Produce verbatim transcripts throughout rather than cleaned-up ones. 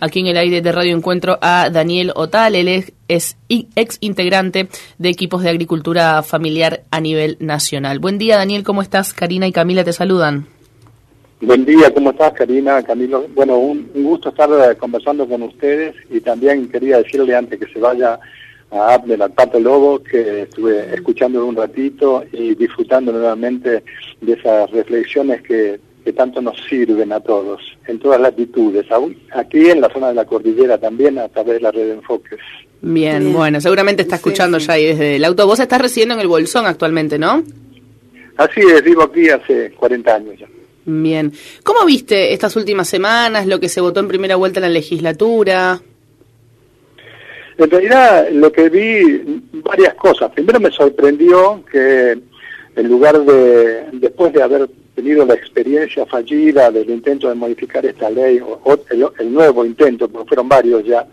aquí en el aire de Radio Encuentro a Daniel Otal. Él es, es ex integrante de equipos de agricultura familiar a nivel nacional. Buen día, Daniel, ¿cómo estás? Karina y Camila te saludan. Buen día, ¿cómo estás, Karina, Camilo? Bueno, un, un gusto estar uh, conversando con ustedes, y también quería decirle antes que se vaya a Abner, al Pato Lobo, que estuve escuchando un ratito y disfrutando nuevamente de esas reflexiones que, que tanto nos sirven a todos, en todas latitudes, aún aquí en la zona de la cordillera también, a través de la red de enfoques. Bien, Bien. Bueno, seguramente está escuchando sí, sí. ya ahí desde el auto. Vos estás residiendo en el Bolsón actualmente, ¿no? Así es, vivo aquí hace cuarenta años ya. Bien. ¿Cómo viste estas últimas semanas, lo que se votó en primera vuelta en la legislatura? En realidad, lo que vi, varias cosas. Primero me sorprendió que en lugar de, después de haber tenido la experiencia fallida del intento de modificar esta ley, o, o el, el nuevo intento, porque fueron varios ya,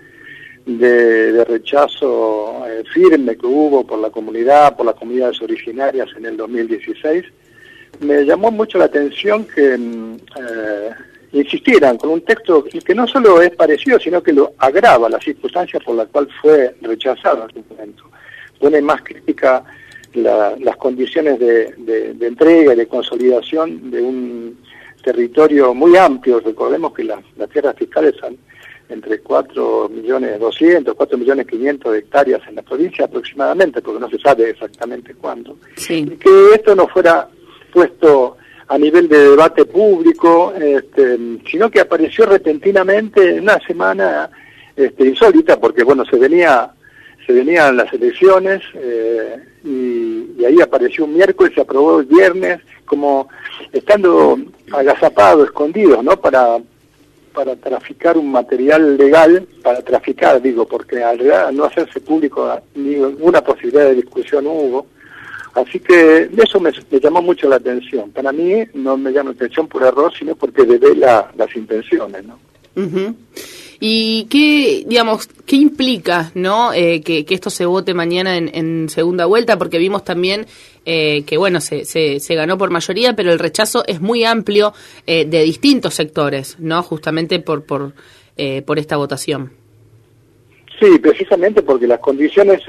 de, de rechazo eh, firme que hubo por la comunidad, por las comunidades originarias en el dos mil dieciséis, me llamó mucho la atención que eh, insistieran con un texto que no solo es parecido, sino que lo agrava las circunstancias por las cuales fue rechazado en su momento. Pone más crítica la, las condiciones de, de, de entrega y de consolidación de un territorio muy amplio. Recordemos que las, las tierras fiscales son entre cuatro millones doscientos, cuatro millones quinientos de hectáreas en la provincia aproximadamente, porque no se sabe exactamente cuándo. Sí. Y que esto no fuera puesto a nivel de debate público, este, sino que apareció repentinamente en una semana este, insólita, porque bueno, se venía se venían las elecciones eh, y, y ahí apareció un miércoles, se aprobó el viernes, como estando agazapados, escondidos, ¿no? Para para traficar un material legal, para traficar, digo, porque al, al no hacerse público ninguna posibilidad de discusión hubo. Así que eso me, me llamó mucho la atención. Para mí no me llama la atención por error, sino porque devela las intenciones, ¿no? Uh-huh. ¿Y qué, digamos, qué implica, no, eh, que, que esto se vote mañana en, en segunda vuelta? Porque vimos también eh, que, bueno, se, se, se ganó por mayoría, pero el rechazo es muy amplio eh, de distintos sectores, ¿no? Justamente por por eh, por esta votación. Sí, precisamente porque las condiciones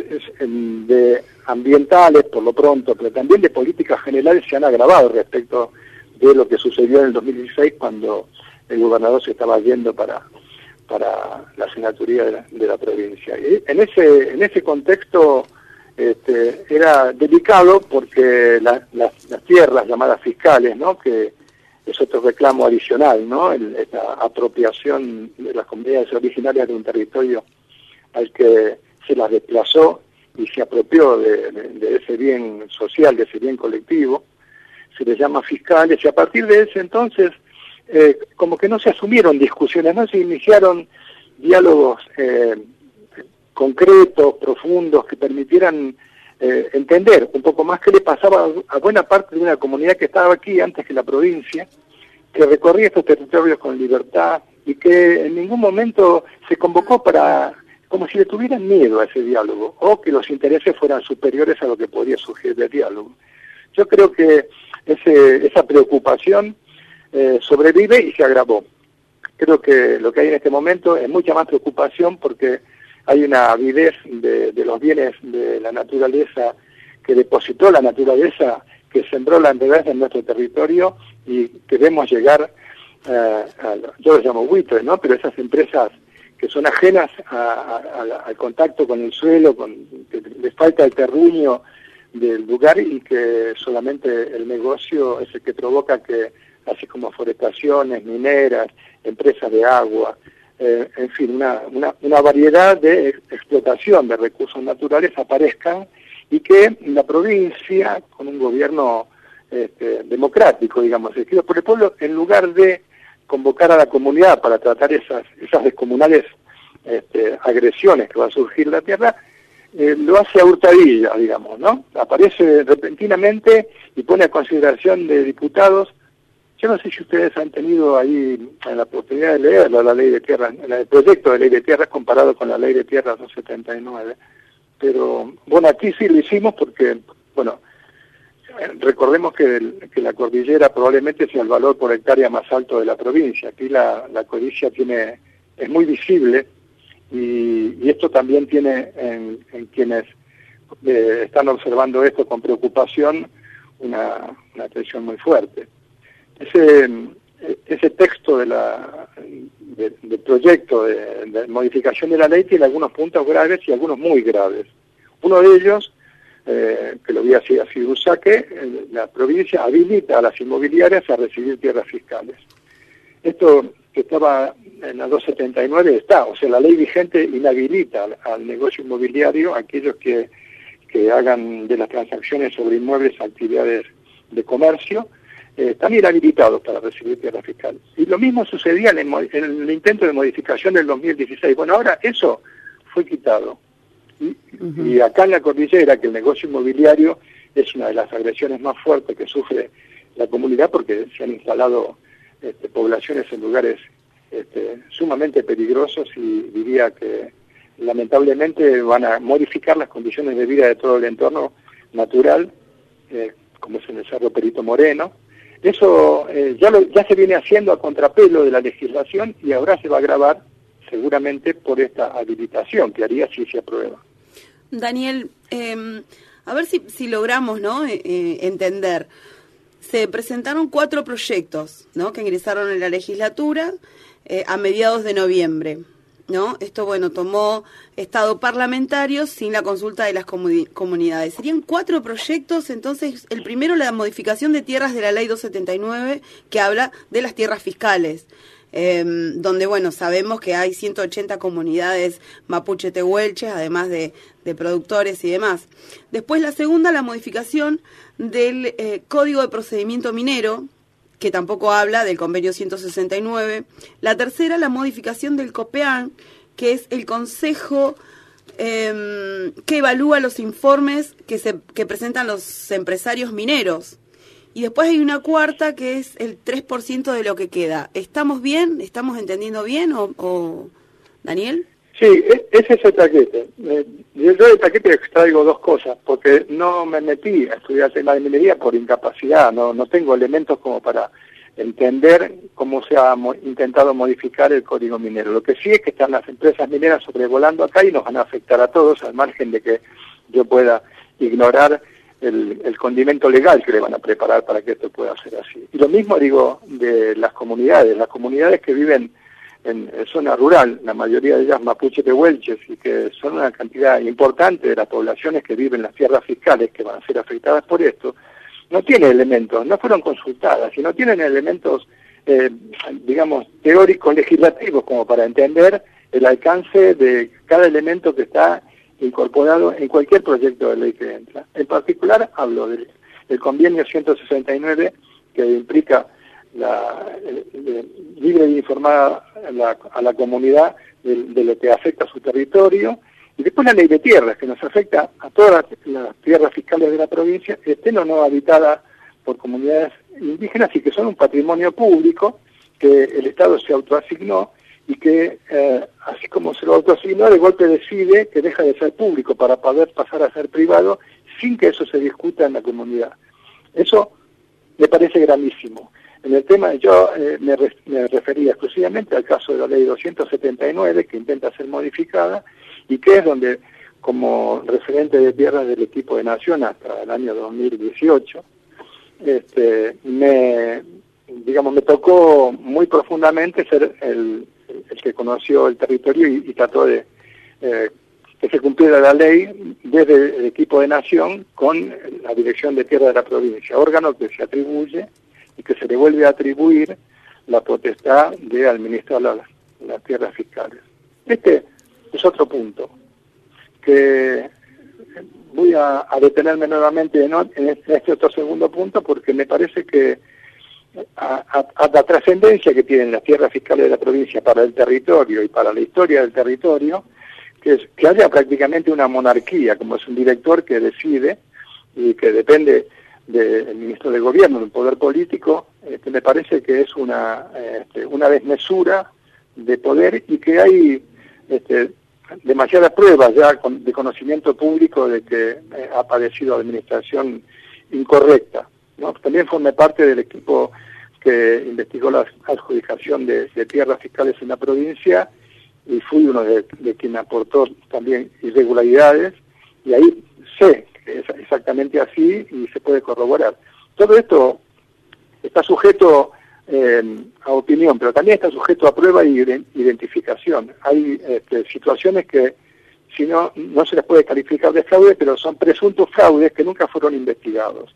de ambientales, por lo pronto, pero también de políticas generales se han agravado respecto de lo que sucedió en el dos mil dieciséis, cuando el gobernador se estaba yendo para para la senaturía de la, de la provincia. Y en ese en ese contexto este, era delicado, porque la, las, las tierras llamadas fiscales, ¿no?, que es otro reclamo adicional, ¿no?, el, esta apropiación de las comunidades originarias de un territorio al que se las desplazó y se apropió de, de, de ese bien social, de ese bien colectivo, se les llama fiscales, y a partir de ese entonces eh, como que no se asumieron discusiones, no se iniciaron diálogos eh, concretos, profundos, que permitieran eh, entender un poco más qué le pasaba a buena parte de una comunidad que estaba aquí antes que la provincia, que recorría estos territorios con libertad y que en ningún momento se convocó para, como si le tuvieran miedo a ese diálogo, o que los intereses fueran superiores a lo que podía surgir del diálogo. Yo creo que ese, esa preocupación eh, sobrevive y se agravó. Creo que lo que hay en este momento es mucha más preocupación, porque hay una avidez de, de los bienes de la naturaleza que depositó la naturaleza, que sembró la enredadez en nuestro territorio, y queremos llegar, eh, a, yo los llamo buitres, ¿no?, pero esas empresas que son ajenas a, a, a, al contacto con el suelo, con, que les falta el terruño del lugar, y que solamente el negocio es el que provoca que, así como forestaciones, mineras, empresas de agua, eh, en fin, una, una, una variedad de explotación de recursos naturales aparezcan, y que la provincia, con un gobierno este, democrático, digamos, elegido por el pueblo, en lugar de convocar a la comunidad para tratar esas esas descomunales este, agresiones que va a surgir en la tierra, eh, lo hace a hurtadilla, digamos, ¿no? Aparece repentinamente y pone a consideración de diputados. Yo no sé si ustedes han tenido ahí la oportunidad de leerlo, la ley de tierras, el proyecto de ley de tierras comparado con la ley de tierras doscientos setenta y nueve, pero bueno, aquí sí lo hicimos porque, bueno, recordemos que, el, que la cordillera probablemente sea el valor por hectárea más alto de la provincia. Aquí la, la codicia tiene es muy visible y, y esto también tiene en, en quienes eh, están observando esto con preocupación una, una atención muy fuerte. Ese, ese texto de la, de, del proyecto de, de modificación de la ley tiene algunos puntos graves y algunos muy graves. Uno de ellos, eh, que lo vi así, así un saque, la provincia habilita a las inmobiliarias a recibir tierras fiscales. Esto que estaba en la doscientos setenta y nueve está, o sea, la ley vigente inhabilita al, al negocio inmobiliario aquellos que, que hagan de las transacciones sobre inmuebles actividades de comercio, eh, están inhabilitados para recibir tierras fiscales. Y lo mismo sucedía en el, en el intento de modificación del dos mil dieciséis. Bueno, ahora eso fue quitado. Y, uh-huh. y acá en la cordillera, que el negocio inmobiliario es una de las agresiones más fuertes que sufre la comunidad porque se han instalado este, poblaciones en lugares este, sumamente peligrosos y diría que lamentablemente van a modificar las condiciones de vida de todo el entorno natural, eh, como es en el Cerro Perito Moreno. Eso eh, ya, lo, ya se viene haciendo a contrapelo de la legislación y ahora se va a agravar seguramente por esta habilitación que haría si se aprueba. Daniel, eh, a ver si, si logramos, ¿no? eh, eh, entender. Se presentaron cuatro proyectos, ¿no? que ingresaron en la legislatura eh, a mediados de noviembre. ¿No? Esto, bueno, tomó estado parlamentario sin la consulta de las comuni- comunidades. Serían cuatro proyectos, entonces, el primero, la modificación de tierras de la ley doscientos setenta y nueve, que habla de las tierras fiscales, eh, donde, bueno, sabemos que hay ciento ochenta comunidades mapuche tehuelches, además de, de productores y demás. Después, la segunda, la modificación del eh, Código de Procedimiento Minero, que tampoco habla del convenio ciento sesenta y nueve. La tercera, la modificación del COPEAN, que es el consejo eh, que evalúa los informes que, se, que presentan los empresarios mineros. Y después hay una cuarta, que es el tres por ciento de lo que queda. ¿Estamos bien? ¿Estamos entendiendo bien? ¿O, o Daniel? Sí, ese es el paquete. Yo del paquete extraigo dos cosas, porque no me metí a estudiar el tema de minería por incapacidad, no, no tengo elementos como para entender cómo se ha mo- intentado modificar el código minero. Lo que sí es que están las empresas mineras sobrevolando acá y nos van a afectar a todos, al margen de que yo pueda ignorar el, el condimento legal que le van a preparar para que esto pueda ser así. Y lo mismo digo de las comunidades, las comunidades que viven en, en zona rural, la mayoría de ellas mapuche tehuelches, y que son una cantidad importante de las poblaciones que viven en las tierras fiscales que van a ser afectadas por esto, no tienen elementos, no fueron consultadas, y no tienen elementos, eh, digamos, teóricos legislativos como para entender el alcance de cada elemento que está incorporado en cualquier proyecto de ley que entra. En particular hablo del, del convenio ciento sesenta y nueve, que implica la el, el, libre de informar a la, a la comunidad de, de lo que afecta a su territorio, y después la ley de tierras, que nos afecta a todas las, las tierras fiscales de la provincia, estén o no habitadas por comunidades indígenas y que son un patrimonio público que el Estado se autoasignó y que, eh, así como se lo autoasignó, de golpe decide que deja de ser público para poder pasar a ser privado sin que eso se discuta en la comunidad. Eso me parece gravísimo. En el tema, yo eh, me, re, me refería exclusivamente al caso de la ley doscientos setenta y nueve, que intenta ser modificada, y que es donde, como referente de tierras del equipo de Nación hasta el año dos mil dieciocho, este, me, digamos, me tocó muy profundamente ser el, el que conoció el territorio y, y trató de eh, que se cumpliera la ley desde el equipo de Nación con la Dirección de Tierra de la provincia, órgano que se atribuye y que se le vuelve a atribuir la potestad de administrar las, las tierras fiscales. Este es otro punto que voy a, a detenerme nuevamente en, en este otro segundo punto, porque me parece que a, a, a la trascendencia que tienen las tierras fiscales de la provincia para el territorio y para la historia del territorio, que es que haya prácticamente una monarquía, como es un director que decide y que depende del ministro de gobierno, del poder político, este, me parece que es una, este, una desmesura de poder y que hay este, demasiadas pruebas ya con, de conocimiento público de que eh, ha padecido administración incorrecta, ¿no? También formé parte del equipo que investigó la adjudicación de, de tierras fiscales en la provincia y fui uno de, de quien aportó también irregularidades, y ahí sé que es exactamente así y se puede corroborar. Todo esto está sujeto eh, a opinión, pero también está sujeto a prueba y identificación. Hay este, situaciones que si no, no se les puede calificar de fraude, pero son presuntos fraudes que nunca fueron investigados.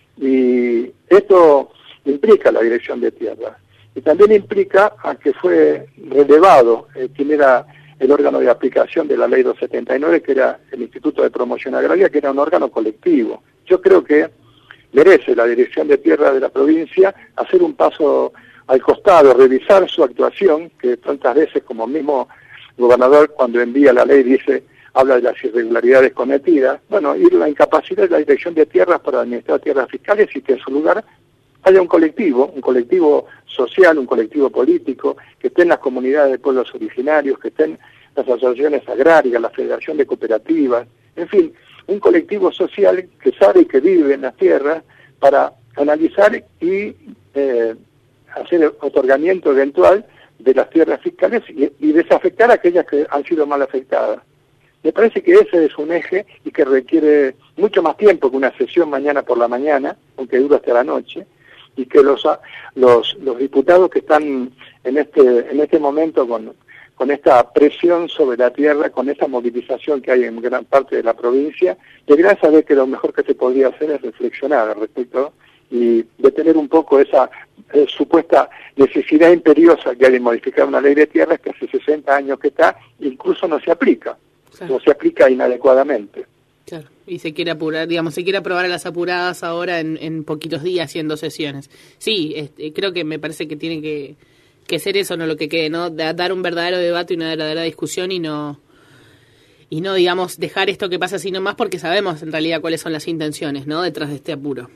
Y esto implica la Dirección de Tierra. Y también implica a que fue relevado eh, quien era el órgano de aplicación de la Ley doscientos setenta y nueve, que era el Instituto de Promoción Agraria, que era un órgano colectivo. Yo creo que merece la Dirección de Tierra de la provincia hacer un paso al costado, revisar su actuación, que tantas veces, como mismo gobernador cuando envía la ley dice, habla de las irregularidades cometidas, bueno, y la incapacidad de la Dirección de Tierras para administrar tierras fiscales, y que en su lugar haya un colectivo, un colectivo social, un colectivo político, que estén las comunidades de pueblos originarios, que estén las asociaciones agrarias, la Federación de Cooperativas, en fin, un colectivo social que sabe y que vive en las tierras para analizar y eh, hacer el otorgamiento eventual de las tierras fiscales y, y desafectar a aquellas que han sido mal afectadas. Me parece que ese es un eje y que requiere mucho más tiempo que una sesión mañana por la mañana, aunque dura hasta la noche, y que los los, los diputados que están en este en este momento con, con esta presión sobre la tierra, con esta movilización que hay en gran parte de la provincia, deberán saber que lo mejor que se podría hacer es reflexionar al respecto y detener un poco esa eh, supuesta necesidad imperiosa que hay de modificar una ley de tierras que hace sesenta años que está, incluso no se aplica, claro. O se aplica inadecuadamente. Claro, y se quiere apurar, digamos, se quiere aprobar a las apuradas ahora en, en poquitos días y en dos sesiones. Sí, este, creo que me parece que tiene que, que ser eso, no lo que quede, ¿no? De, dar un verdadero debate y una verdadera discusión y no, y no, digamos, dejar esto que pasa así nomás, porque sabemos en realidad cuáles son las intenciones, ¿no? Detrás de este apuro.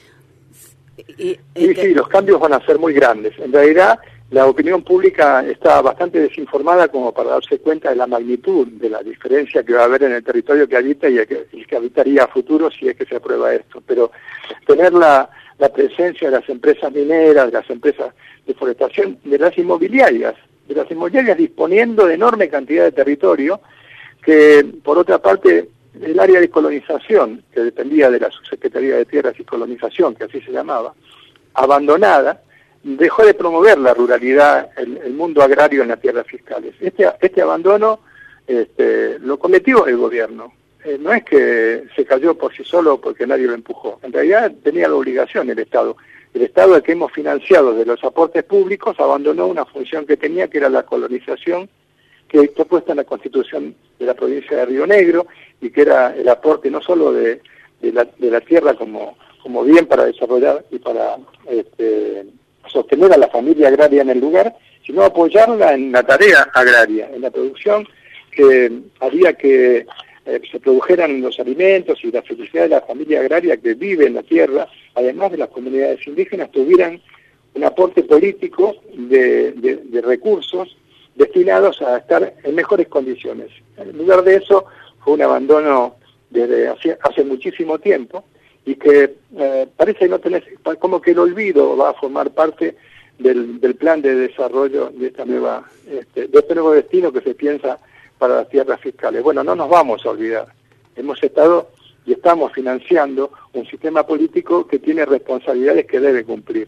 Sí, sí, los cambios van a ser muy grandes. En realidad, la opinión pública está bastante desinformada como para darse cuenta de la magnitud de la diferencia que va a haber en el territorio que habita y el que, el que habitaría a futuro si es que se aprueba esto. Pero tener la, la presencia de las empresas mineras, de las empresas de forestación, de las inmobiliarias, de las inmobiliarias disponiendo de enorme cantidad de territorio, que por otra parte el área de colonización, que dependía de la Subsecretaría de Tierras y Colonización, que así se llamaba, abandonada, dejó de promover la ruralidad, el, el mundo agrario en las tierras fiscales. Este, este abandono este, lo cometió el gobierno. Eh, no es que se cayó por sí solo porque nadie lo empujó. En realidad tenía la obligación el Estado. El Estado al que hemos financiado de los aportes públicos abandonó una función que tenía, que era la colonización, que está puesta en la Constitución de la provincia de Río Negro, y que era el aporte no solo de, de, la, de la tierra como, como bien para desarrollar y para este, sostener a la familia agraria en el lugar, sino apoyarla en la tarea agraria, en la producción que haría que eh, se produjeran los alimentos y la felicidad de la familia agraria que vive en la tierra, además de las comunidades indígenas, tuvieran un aporte político de, de, de recursos destinados a estar en mejores condiciones. En lugar de eso, fue un abandono desde hace, hace muchísimo tiempo, y que eh, parece no tener, como que el olvido va a formar parte del, del plan de desarrollo de esta nueva, este, de este nuevo destino que se piensa para las tierras fiscales. Bueno, no nos vamos a olvidar. Hemos estado y estamos financiando un sistema político que tiene responsabilidades que debe cumplir.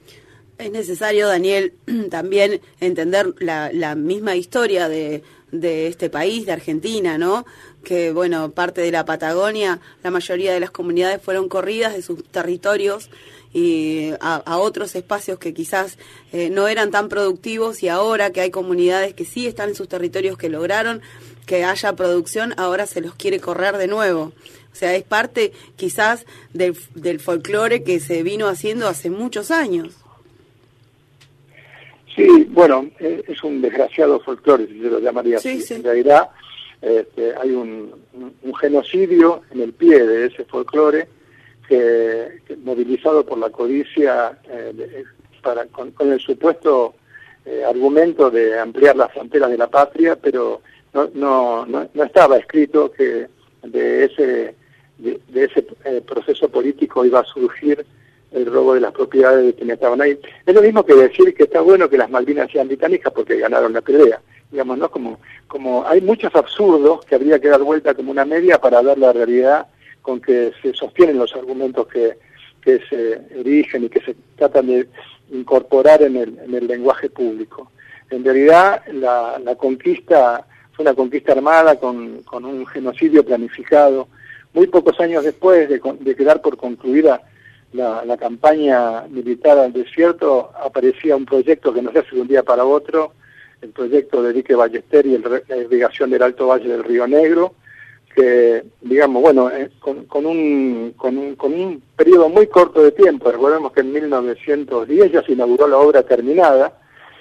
Es necesario, Daniel, también entender la, la misma historia de, de este país, de Argentina, ¿no? Que, bueno, parte de la Patagonia, la mayoría de las comunidades fueron corridas de sus territorios y a, a otros espacios que quizás eh, no eran tan productivos, y ahora que hay comunidades que sí están en sus territorios, que lograron que haya producción, ahora se los quiere correr de nuevo. O sea, es parte quizás del, del folclore que se vino haciendo hace muchos años. Sí, bueno, eh, es un desgraciado folclore, si se lo llamaría sí, así. Sí. En realidad este, hay un, un, un genocidio en el pie de ese folclore que, que movilizado por la codicia eh, de, para con, con el supuesto eh, argumento de ampliar las fronteras de la patria, pero no no no, no estaba escrito que de ese de, de ese eh, proceso político iba a surgir el robo de las propiedades de quienes estaban ahí. Es lo mismo que decir que está bueno que las Malvinas sean británicas porque ganaron la pelea. digamos, ¿no? Como, como hay muchos absurdos que habría que dar vuelta como una media para ver la realidad con que se sostienen los argumentos que, que se erigen y que se tratan de incorporar en el, en el lenguaje público. En realidad, la, la conquista fue una conquista armada con, con un genocidio planificado. Muy pocos años después de, de quedar por concluida la, la campaña militar al desierto, aparecía un proyecto que no se hace de un día para otro, el proyecto de dique Ballester y el, la irrigación del Alto Valle del Río Negro, que, digamos, bueno, eh, con, con, un, con, un, con un periodo muy corto de tiempo, recordemos que en mil novecientos diez ya se inauguró la obra terminada,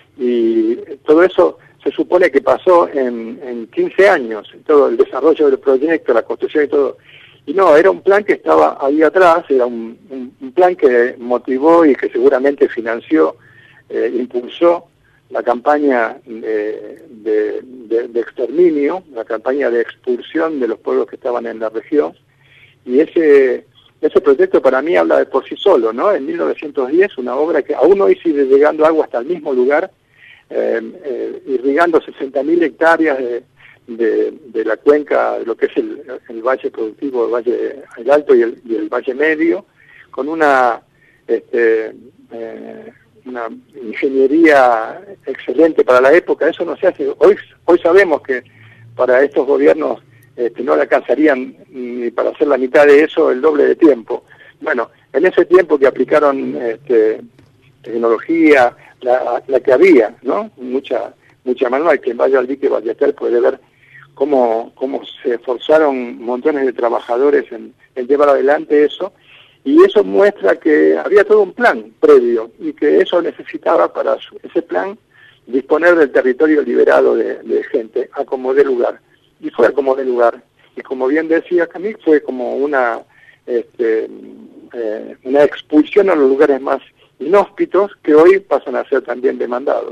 y todo eso se supone que pasó en, en quince años, todo el desarrollo del proyecto, la construcción y todo. Y no, era un plan que estaba ahí atrás, era un, un, un plan que motivó y que seguramente financió, eh, impulsó la campaña de, de, de, de exterminio, la campaña de expulsión de los pueblos que estaban en la región. Y ese ese proyecto para mí habla de por sí solo, ¿no? En mil novecientos diez, una obra que aún hoy sigue llegando agua hasta el mismo lugar, eh, eh, irrigando sesenta mil hectáreas de, de, de la cuenca, de lo que es el, el valle productivo, el valle el alto y el, y el valle medio, con una este, eh, una ingeniería excelente para la época. Eso no se hace. Hoy hoy sabemos que para estos gobiernos este, no le alcanzarían ni para hacer la mitad de eso el doble de tiempo. Bueno, en ese tiempo que aplicaron este, tecnología, la, la que había, ¿no? Mucha mucha manual. Quien vaya al dique Ballester puede ver cómo, cómo se esforzaron montones de trabajadores en, en llevar adelante eso. Y eso muestra que había todo un plan previo y que eso necesitaba para su, ese plan disponer del territorio liberado de, de gente a como de lugar. Y fue a como de lugar. Y como bien decía Camille, fue como una, este, eh, una expulsión a los lugares más inhóspitos que hoy pasan a ser también demandados.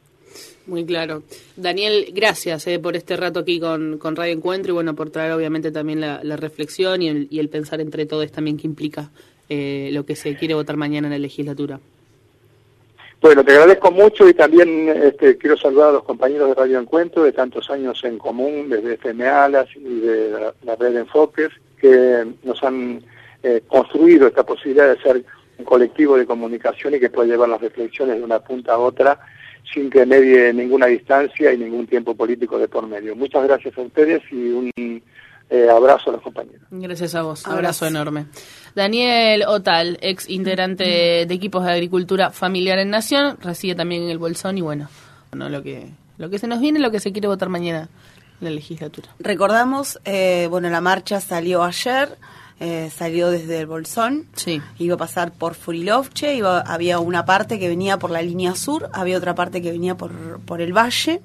Muy claro. Daniel, gracias eh, por este rato aquí con, con Radio Encuentro y bueno, por traer obviamente también la, la reflexión y el, y el pensar entre todos también qué implica eh, lo que se quiere votar mañana en la legislatura. Bueno, te agradezco mucho y también este, quiero saludar a los compañeros de Radio Encuentro de tantos años en común, desde F M Alas y de la, la red de Enfoques, que nos han eh, construido esta posibilidad de ser un colectivo de comunicación y que puede llevar las reflexiones de una punta a otra sin que medie ninguna distancia y ningún tiempo político de por medio. Muchas gracias a ustedes y un eh, abrazo a los compañeros. Gracias a vos, abrazo, abrazo enorme. Daniel Otal, ex integrante de equipos de agricultura familiar en Nación, reside también en el Bolsón y bueno, bueno lo que lo que se nos viene, lo que se quiere votar mañana en la legislatura. Recordamos, eh, bueno, la marcha salió ayer. Eh, salió desde el Bolsón, sí. Iba a pasar por Furilovche, iba, había una parte que venía por la línea sur, había otra parte que venía por, por el valle.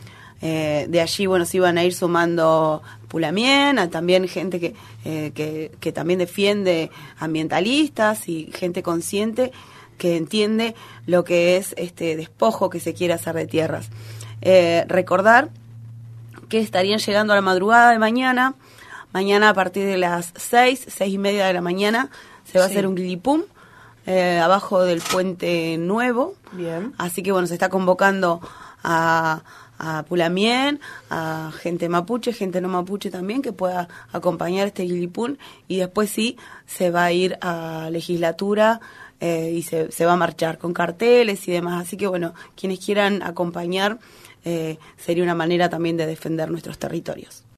Eh, de allí, bueno, se iban a ir sumando Pulamien, a también gente que, eh, que, que también defiende ambientalistas y gente consciente que entiende lo que es este despojo que se quiere hacer de tierras. Eh, recordar que estarían llegando a la madrugada de mañana. Mañana a partir de las seis, seis y media de la mañana se va sí. a hacer un guilipum eh, abajo del Puente Nuevo. Bien. Así que bueno, se está convocando a, a Pulamien, a gente mapuche, gente no mapuche también, que pueda acompañar este guilipum. Y después sí, se va a ir a legislatura eh, y se, se va a marchar con carteles y demás. Así que bueno, quienes quieran acompañar, eh, sería una manera también de defender nuestros territorios.